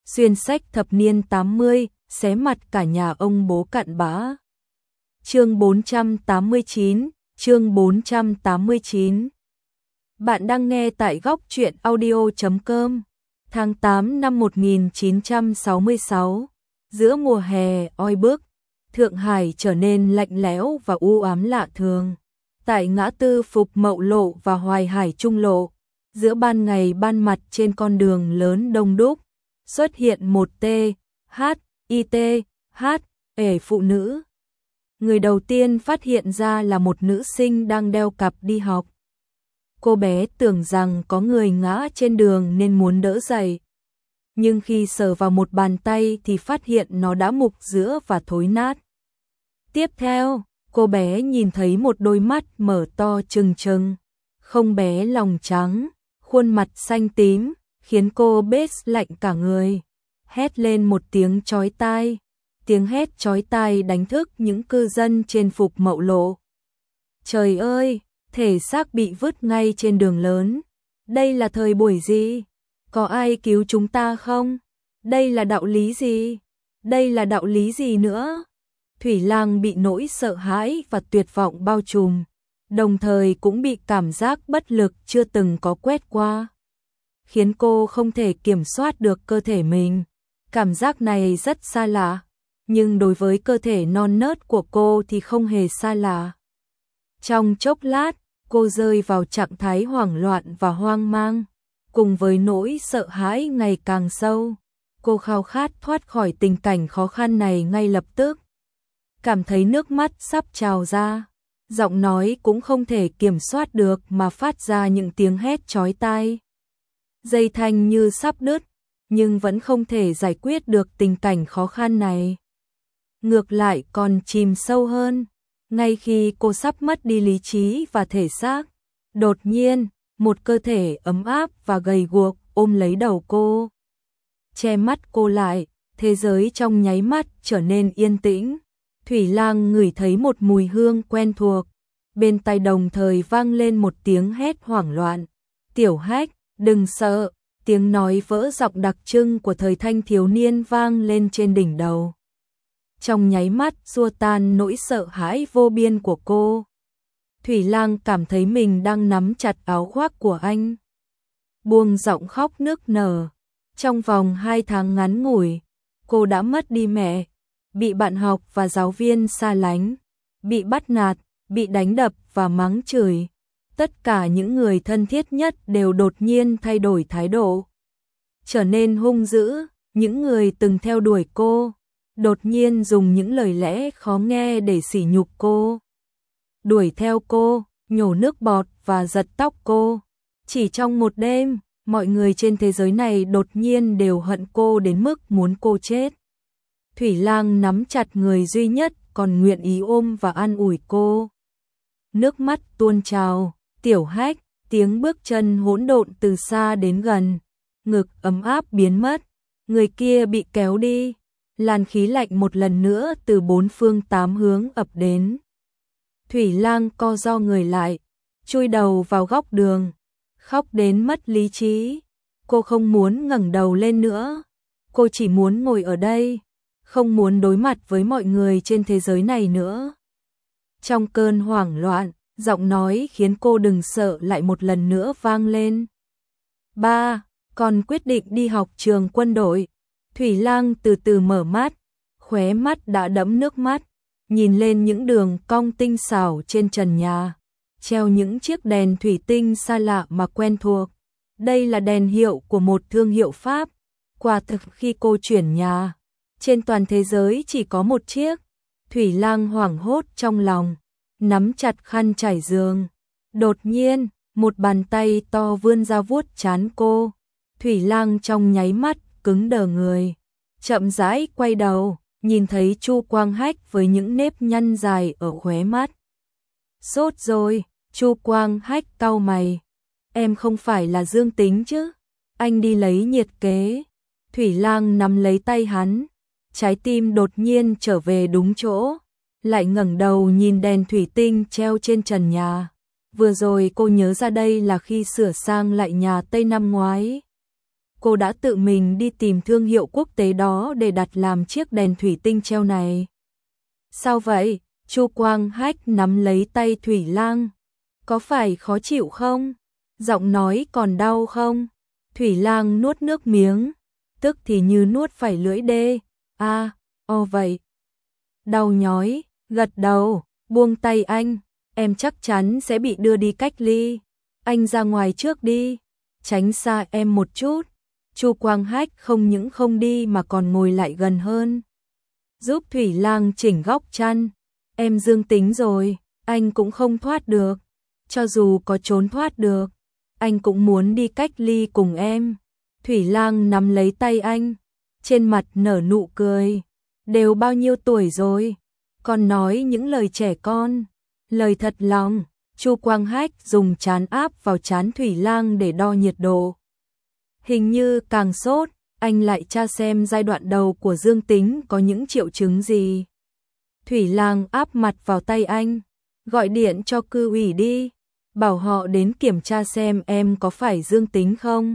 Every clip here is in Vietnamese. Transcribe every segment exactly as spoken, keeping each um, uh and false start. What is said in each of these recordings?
xuyên sách thập niên tám mươi, xé mặt cả nhà ông bố cặn bã. Chương bốn trăm tám mươi chín, chương bốn trăm tám mươi chín. Bạn đang nghe tại góc truyện audio chấm com. Tháng tám năm một nghìn chín trăm sáu mươi sáu, giữa mùa hè oi bức, Thượng Hải trở nên lạnh lẽo và u ám lạ thường. Tại ngã tư Phục Mậu Lộ và Hoài Hải Trung Lộ, giữa ban ngày ban mặt trên con đường lớn đông đúc, xuất hiện một T, H, I T, H, ể phụ nữ. Người đầu tiên phát hiện ra là một nữ sinh đang đeo cặp đi học. Cô bé tưởng rằng có người ngã trên đường nên muốn đỡ dậy. Nhưng khi sờ vào một bàn tay thì phát hiện nó đã mục giữa và thối nát. Tiếp theo, cô bé nhìn thấy một đôi mắt mở to trừng trừng, không bé lòng trắng, khuôn mặt xanh tím, khiến cô bết lạnh cả người. Hét lên một tiếng chói tai. Tiếng hét chói tai đánh thức những cư dân trên Phục Mậu Lộ. Trời ơi, thể xác bị vứt ngay trên đường lớn. Đây là thời buổi gì? Có ai cứu chúng ta không? Đây là đạo lý gì? Đây là đạo lý gì nữa? Thủy Lang bị nỗi sợ hãi và tuyệt vọng bao trùm, đồng thời cũng bị cảm giác bất lực chưa từng có quét qua, khiến cô không thể kiểm soát được cơ thể mình. Cảm giác này rất xa lạ, nhưng đối với cơ thể non nớt của cô thì không hề xa lạ. Trong chốc lát, cô rơi vào trạng thái hoảng loạn và hoang mang, cùng với nỗi sợ hãi ngày càng sâu. Cô khao khát thoát khỏi tình cảnh khó khăn này ngay lập tức. Cảm thấy nước mắt sắp trào ra, giọng nói cũng không thể kiểm soát được mà phát ra những tiếng hét chói tai. Dây thanh như sắp đứt, nhưng vẫn không thể giải quyết được tình cảnh khó khăn này. Ngược lại còn chìm sâu hơn. Ngay khi cô sắp mất đi lý trí và thể xác, đột nhiên, một cơ thể ấm áp và gầy guộc ôm lấy đầu cô. Che mắt cô lại, thế giới trong nháy mắt trở nên yên tĩnh. Thủy Lang ngửi thấy một mùi hương quen thuộc. Bên tai đồng thời vang lên một tiếng hét hoảng loạn. Tiểu Hách, đừng sợ. Tiếng nói vỡ giọng đặc trưng của thời thanh thiếu niên vang lên trên đỉnh đầu. Trong nháy mắt xua tan nỗi sợ hãi vô biên của cô. Thủy Lang cảm thấy mình đang nắm chặt áo khoác của anh. Buông giọng khóc nức nở. Trong vòng hai tháng ngắn ngủi, cô đã mất đi mẹ, bị bạn học và giáo viên xa lánh, bị bắt nạt, bị đánh đập và mắng chửi. Tất cả những người thân thiết nhất đều đột nhiên thay đổi thái độ, trở nên hung dữ. Những người từng theo đuổi cô đột nhiên dùng những lời lẽ khó nghe để sỉ nhục cô, đuổi theo cô, nhổ nước bọt và giật tóc cô. Chỉ trong một đêm, mọi người trên thế giới này đột nhiên đều hận cô đến mức muốn cô chết. Thủy Lang nắm chặt người duy nhất còn nguyện ý ôm và an ủi cô. Nước mắt tuôn trào. Tiểu Hách, tiếng bước chân hỗn độn từ xa đến gần, ngực ấm áp biến mất, người kia bị kéo đi. Làn khí lạnh một lần nữa từ bốn phương tám hướng ập đến. Thủy Lang co ro người lại, chui đầu vào góc đường, khóc đến mất lý trí. Cô không muốn ngẩng đầu lên nữa. Cô chỉ muốn ngồi ở đây, không muốn đối mặt với mọi người trên thế giới này nữa. Trong cơn hoảng loạn, giọng nói khiến cô đừng sợ lại một lần nữa vang lên. Ba, con quyết định đi học trường quân đội. Thủy Lang từ từ mở mắt, khóe mắt đã đẫm nước mắt, nhìn lên những đường cong tinh xảo trên trần nhà, treo những chiếc đèn thủy tinh xa lạ mà quen thuộc. Đây là đèn hiệu của một thương hiệu Pháp. Quả thực khi cô chuyển nhà, trên toàn thế giới chỉ có một chiếc. Thủy Lang hoảng hốt trong lòng, nắm chặt khăn trải giường. Đột nhiên, một bàn tay to vươn ra vuốt trán cô. Thủy Lang trong nháy mắt cứng đờ người, chậm rãi quay đầu, nhìn thấy Chu Quang Hách với những nếp nhăn dài ở khóe mắt. Sốt rồi. Chu Quang Hách cau mày. Em không phải là dương tính chứ? Anh đi lấy nhiệt kế. Thủy Lang nắm lấy tay hắn, trái tim đột nhiên trở về đúng chỗ, lại ngẩng đầu nhìn đèn thủy tinh treo trên trần nhà. Vừa rồi cô nhớ ra đây là khi sửa sang lại nhà Tây năm ngoái. cô đã tự mình đi tìm thương hiệu quốc tế đó để đặt làm chiếc đèn thủy tinh treo này. Sao vậy? Chu Quang Hách nắm lấy tay Thủy Lang. Có phải khó chịu không? Giọng nói còn đau không? Thủy Lang nuốt nước miếng, tức thì như nuốt phải lưỡi đê. A, à, ồ vậy. Đau nhói, gật đầu, buông tay anh. Em chắc chắn sẽ bị đưa đi cách ly. Anh ra ngoài trước đi, tránh xa em một chút. Chu Quang Hách không những không đi mà còn ngồi lại gần hơn, giúp Thủy Lang chỉnh góc chăn. Em dương tính rồi, anh cũng không thoát được. Cho dù có trốn thoát được, anh cũng muốn đi cách ly cùng em. Thủy Lang nắm lấy tay anh, trên mặt nở nụ cười. Đều bao nhiêu tuổi rồi, còn nói những lời trẻ con, lời thật lòng. Chu Quang Hách dùng trán áp vào trán Thủy Lang để đo nhiệt độ. Hình như càng sốt, anh lại tra xem giai đoạn đầu của dương tính có những triệu chứng gì. Thủy Lang áp mặt vào tay anh, gọi điện cho cư ủy đi, bảo họ đến kiểm tra xem em có phải dương tính không,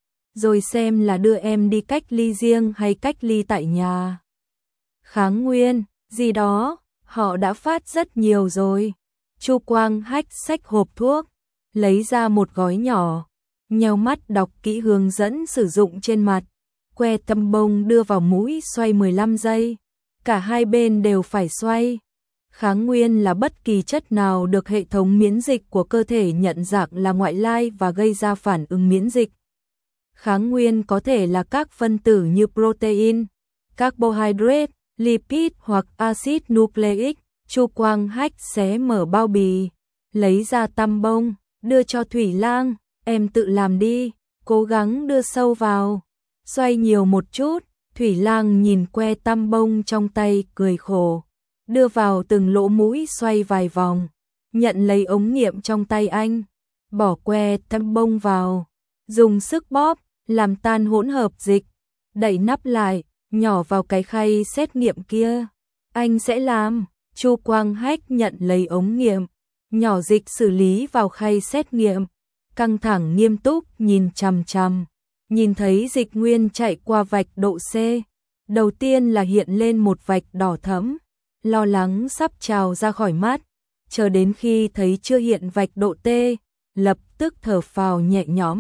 rồi xem là đưa em đi cách ly riêng hay cách ly tại nhà. Kháng nguyên, gì đó, họ đã phát rất nhiều rồi. Chu Quang Hách xách hộp thuốc, lấy ra một gói nhỏ, nheo mắt đọc kỹ hướng dẫn sử dụng trên mặt, que tăm bông đưa vào mũi xoay mười lăm giây, cả hai bên đều phải xoay. Kháng nguyên là bất kỳ chất nào được hệ thống miễn dịch của cơ thể nhận dạng là ngoại lai và gây ra phản ứng miễn dịch. Kháng nguyên có thể là các phân tử như protein, carbohydrate, lipid hoặc axit nucleic. Chu Quang Hách xé mở bao bì, lấy ra tăm bông, đưa cho Thủy Lang. Em tự làm đi, cố gắng đưa sâu vào, xoay nhiều một chút. Thủy Lang nhìn que tăm bông trong tay cười khổ, đưa vào từng lỗ mũi xoay vài vòng, nhận lấy ống nghiệm trong tay anh, bỏ que tăm bông vào, dùng sức bóp, làm tan hỗn hợp dịch, đậy nắp lại, nhỏ vào cái khay xét nghiệm kia. Anh sẽ làm. Chu Quang Hách nhận lấy ống nghiệm, nhỏ dịch xử lý vào khay xét nghiệm, căng thẳng nghiêm túc nhìn chằm chằm, nhìn thấy dịch nguyên chạy qua vạch độ C. Đầu tiên là hiện lên một vạch đỏ thẫm, lo lắng sắp trào ra khỏi mắt, chờ đến khi thấy chưa hiện vạch độ T, lập tức thở phào nhẹ nhõm.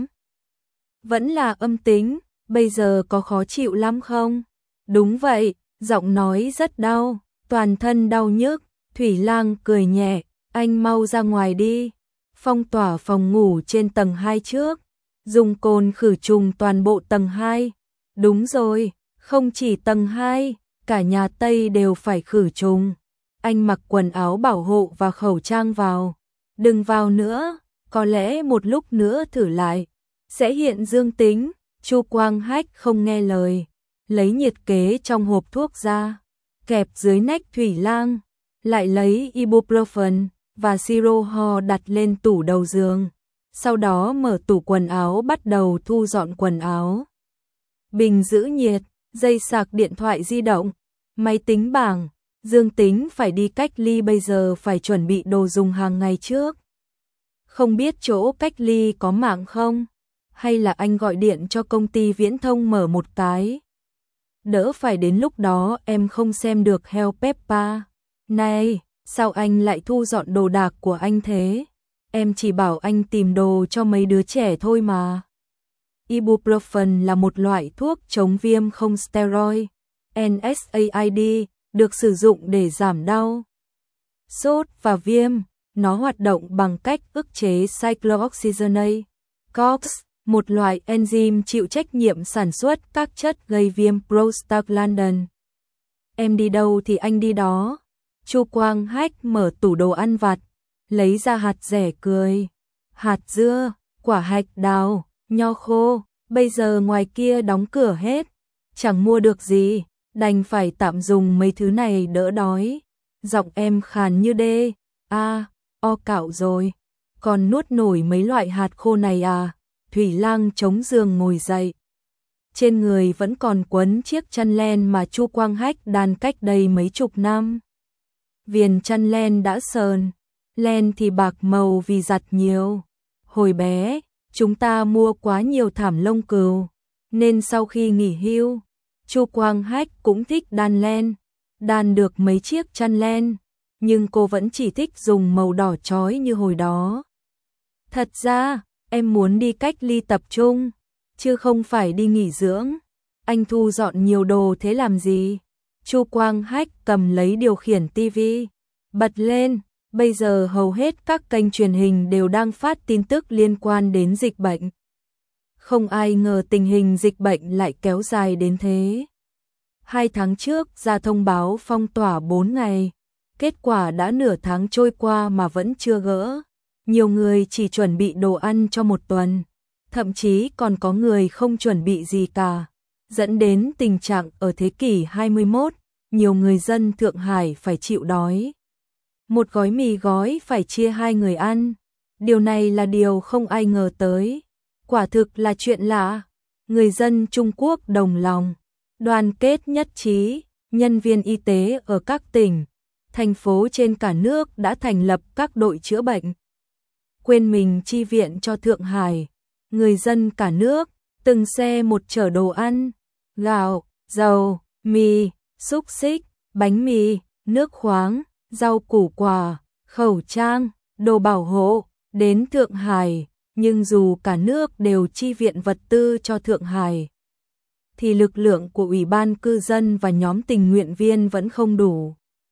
Vẫn là âm tính, bây giờ có khó chịu lắm không? Đúng vậy, giọng nói rất đau, toàn thân đau nhức. Thủy Lang cười nhẹ, anh mau ra ngoài đi, phong tỏa phòng ngủ trên tầng hai trước, dùng cồn khử trùng toàn bộ tầng hai. Đúng rồi, không chỉ tầng hai, cả nhà Tây đều phải khử trùng. Anh mặc quần áo bảo hộ và khẩu trang vào. Đừng vào nữa, có lẽ một lúc nữa thử lại sẽ hiện dương tính. Chu Quang Hách không nghe lời, lấy nhiệt kế trong hộp thuốc ra, kẹp dưới nách Thủy Lang, lại lấy ibuprofen và siro ho đặt lên tủ đầu giường, sau đó mở tủ quần áo bắt đầu thu dọn quần áo. Bình giữ nhiệt, dây sạc điện thoại di động, máy tính bảng, dương tính phải đi cách ly, bây giờ phải chuẩn bị đồ dùng hàng ngày trước. Không biết chỗ cách ly có mạng không? Hay là anh gọi điện cho công ty viễn thông mở một cái? Đỡ phải đến lúc đó em không xem được Heo Peppa. Này, sao anh lại thu dọn đồ đạc của anh thế? Em chỉ bảo anh tìm đồ cho mấy đứa trẻ thôi mà. Ibuprofen là một loại thuốc chống viêm không steroid, en ét a i đê, được sử dụng để giảm đau, sốt và viêm. Nó hoạt động bằng cách ức chế cyclooxygenase, xê o ích, một loại enzyme chịu trách nhiệm sản xuất các chất gây viêm prostaglandin. Em đi đâu thì anh đi đó. Chu Quang Hách mở tủ đồ ăn vặt, lấy ra hạt dẻ cười, hạt dưa, quả hạch đào, nho khô. Bây giờ ngoài kia đóng cửa hết, chẳng mua được gì, đành phải tạm dùng mấy thứ này đỡ đói. Giọng em khàn như đê. A, o cạo rồi, còn nuốt nổi mấy loại hạt khô này à? Thủy Lang chống giường ngồi dậy. Trên người vẫn còn quấn chiếc chăn len mà Chu Quang Hách đan cách đây mấy chục năm. Viền chăn len đã sờn, len thì bạc màu vì giặt nhiều. Hồi bé, chúng ta mua quá nhiều thảm lông cừu, nên sau khi nghỉ hưu, Chu Quang Hách cũng thích đan len, đan được mấy chiếc chăn len, nhưng cô vẫn chỉ thích dùng màu đỏ chói như hồi đó. Thật ra, em muốn đi cách ly tập trung, chứ không phải đi nghỉ dưỡng. Anh thu dọn nhiều đồ thế làm gì? Chu Quang Hách cầm lấy điều khiển tivi, bật lên. Bây giờ hầu hết các kênh truyền hình đều đang phát tin tức liên quan đến dịch bệnh. Không ai ngờ tình hình dịch bệnh lại kéo dài đến thế. Hai tháng trước ra thông báo phong tỏa bốn ngày, kết quả đã nửa tháng trôi qua mà vẫn chưa gỡ. Nhiều người chỉ chuẩn bị đồ ăn cho một tuần, thậm chí còn có người không chuẩn bị gì cả, dẫn đến tình trạng ở thế kỷ hai mươi mốt, nhiều người dân Thượng Hải phải chịu đói. Một gói mì gói phải chia hai người ăn, điều này là điều không ai ngờ tới. Quả thực là chuyện lạ. Người dân Trung Quốc đồng lòng, đoàn kết nhất trí, nhân viên y tế ở các tỉnh, thành phố trên cả nước đã thành lập các đội chữa bệnh. Quên mình chi viện cho Thượng Hải, người dân cả nước, từng xe một chở đồ ăn, gạo, dầu, mì, xúc xích, bánh mì, nước khoáng, rau củ quả, khẩu trang, đồ bảo hộ, đến Thượng Hải. Nhưng dù cả nước đều chi viện vật tư cho Thượng Hải, thì lực lượng của Ủy ban cư dân và nhóm tình nguyện viên vẫn không đủ.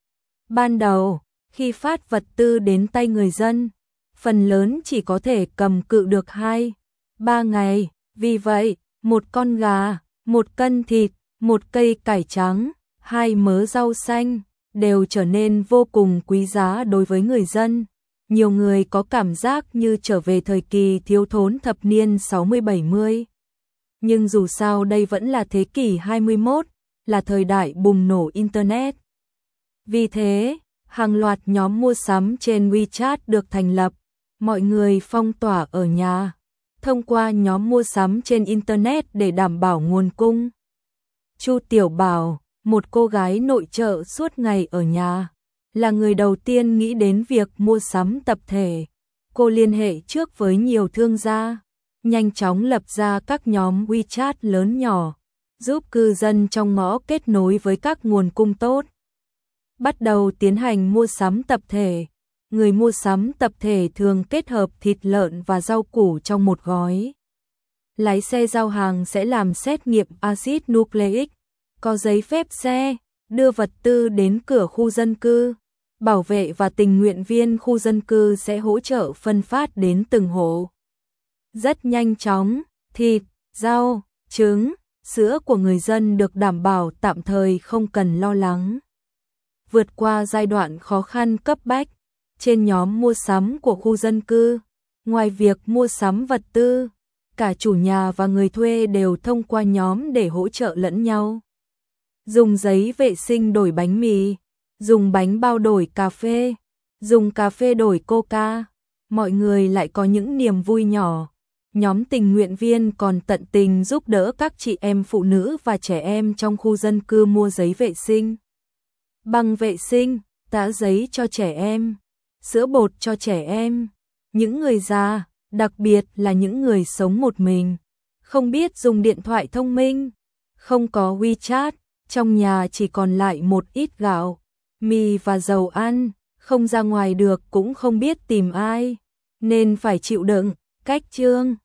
Ban đầu, khi phát vật tư đến tay người dân, phần lớn chỉ có thể cầm cự được hai, ba ngày. Vì vậy, một con gà, một cân thịt, một cây cải trắng, hai mớ rau xanh đều trở nên vô cùng quý giá đối với người dân. Nhiều người có cảm giác như trở về thời kỳ thiếu thốn thập niên sáu mươi bảy mươi. Nhưng dù sao đây vẫn là thế kỷ hai mươi mốt, là thời đại bùng nổ Internet. Vì thế, hàng loạt nhóm mua sắm trên WeChat được thành lập, mọi người phong tỏa ở nhà, thông qua nhóm mua sắm trên Internet để đảm bảo nguồn cung. Chu Tiểu Bảo, một cô gái nội trợ suốt ngày ở nhà, là người đầu tiên nghĩ đến việc mua sắm tập thể. Cô liên hệ trước với nhiều thương gia, nhanh chóng lập ra các nhóm WeChat lớn nhỏ, giúp cư dân trong ngõ kết nối với các nguồn cung tốt. Bắt đầu tiến hành mua sắm tập thể. Người mua sắm tập thể thường kết hợp thịt lợn và rau củ trong một gói. Lái xe giao hàng sẽ làm xét nghiệm axit nucleic, có giấy phép xe, đưa vật tư đến cửa khu dân cư. Bảo vệ và tình nguyện viên khu dân cư sẽ hỗ trợ phân phát đến từng hộ. Rất nhanh chóng, thịt, rau, trứng, sữa của người dân được đảm bảo tạm thời không cần lo lắng. Vượt qua giai đoạn khó khăn cấp bách, trên nhóm mua sắm của khu dân cư, ngoài việc mua sắm vật tư, cả chủ nhà và người thuê đều thông qua nhóm để hỗ trợ lẫn nhau. Dùng giấy vệ sinh đổi bánh mì, dùng bánh bao đổi cà phê, dùng cà phê đổi coca, mọi người lại có những niềm vui nhỏ. Nhóm tình nguyện viên còn tận tình giúp đỡ các chị em phụ nữ và trẻ em trong khu dân cư mua giấy vệ sinh, băng vệ sinh, tã giấy cho trẻ em, sữa bột cho trẻ em. Những người già, đặc biệt là những người sống một mình, không biết dùng điện thoại thông minh, không có WeChat, trong nhà chỉ còn lại một ít gạo, mì và dầu ăn, không ra ngoài được cũng không biết tìm ai, nên phải chịu đựng. Cách chương